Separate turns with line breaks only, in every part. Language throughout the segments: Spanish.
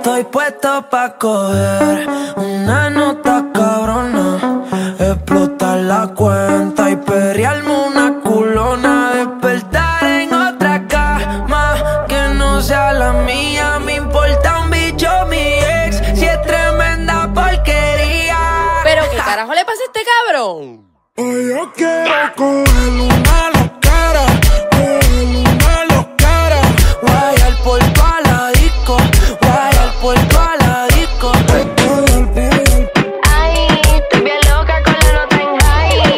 Estoy puesto pa' coger una nota cabrona, explotar la cuenta y perrearme una culona, despertar en otra cama que no sea la mía. Me importa un bicho mi ex, si es tremenda porquería.
¿Pero qué carajo le pasa a este cabrón?
Hoy yo quiero coger una loquera,
guayar por toda la disco, guayar por toda la disco.
Ay, estoy bien loca con la nota en high.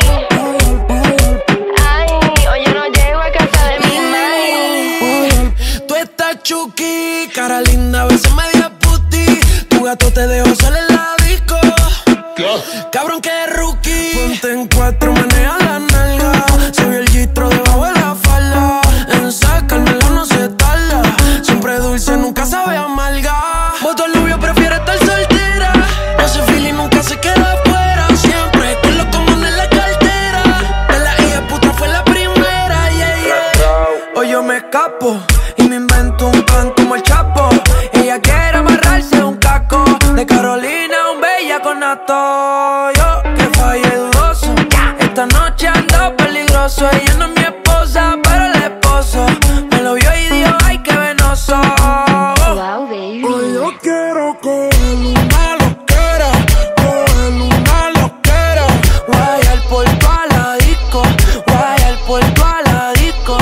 Ay, hoy yo no llego a casa de mi mai.
Tú estás chuki, cara linda, a veces media puti. Tu gato te dejó sola en la disco. Cabrón que rookie. Ponte en cuatro, menea la nalga. Se vio el gistro debajo de la falda. En sacármela no se tarda. Siempre dulce, nunca sabe amarga. Voto al novio, prefiere estar soltera. No se fila y nunca se queda afuera. Siempre con los comunes en la cartera. De la hija puta fue la primera, Hoy yo me escapo y me invento un plan como el Chapo. Ella quiere amarrarse un caco. De Carolina, un bella con nato. Yo que fallé dudoso. Esta noche ando peligroso. Ella no es mi esposa, pero el esposo me lo vio y dijo, ay, qué venoso.
Wow, baby.
hoy yo quiero coger una loquera,
Guayar por toda la disco, guayar por toda la disco.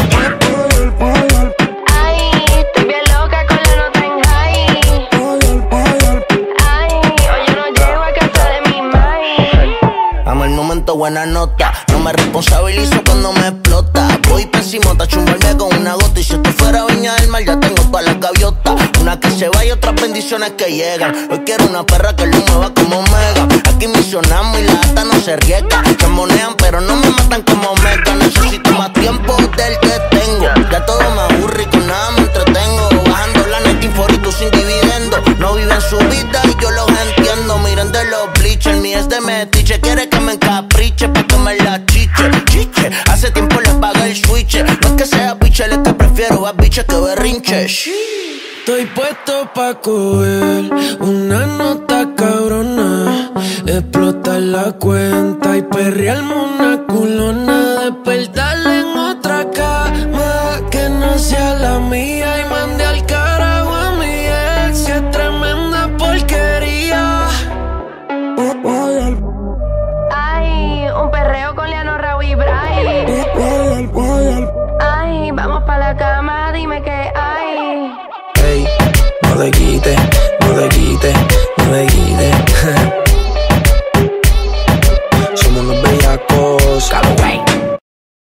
Ay, estoy bien loca con la nota en high. Ay, hoy yo no llego a casa de mi mai.
Amo el momento, buena nota. No me responsabilizo cuando me explota. Voy pésimo, te chumbarme con una gota. Y si esto fuera Viña del Mar, ya tengo todas las gaviotas. Una que se va y otras bendiciones que llegan. Hoy quiero una perra que lo mueva como Mega. Aquí misionamos y la ata no se riega. Se monean pero no me matan como Mega. Necesito más tiempo del que tengo. Ya todo me aburre y con nada me entretengo. Bajando la net inforito sin dividendo. No viven su vida y yo los entiendo. Miren de los bleachers, mi es de metiche. Quiere que me encapriche pa' que me la chiche. Chiche, hace tiempo le pagué el switch. No es que sea biche, es que prefiero a biche que berrinche.
Estoy puesto pa' coger una nota cabrona, explotar la cuenta y perrearme una culona, despertarle en otra cama que no sea la mía y mandé al carajo a mi ex, si es tremenda porquería.
Ay, un perreo con Leonora y Bray. Ay, vamos pa' la cama, dime que hay.
Ey, no te quites,